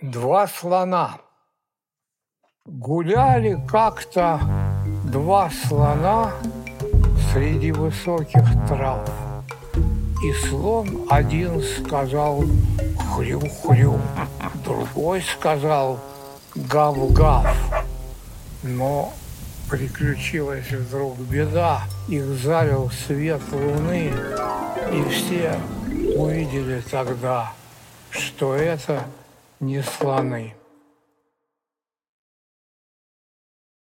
Два слона. Гуляли как-то два слона среди высоких трав. И слон один сказал хрю-хрю, другой сказал гав-гав. Но приключилась вдруг беда, их залил свет луны, и все увидели тогда, что это не слоны.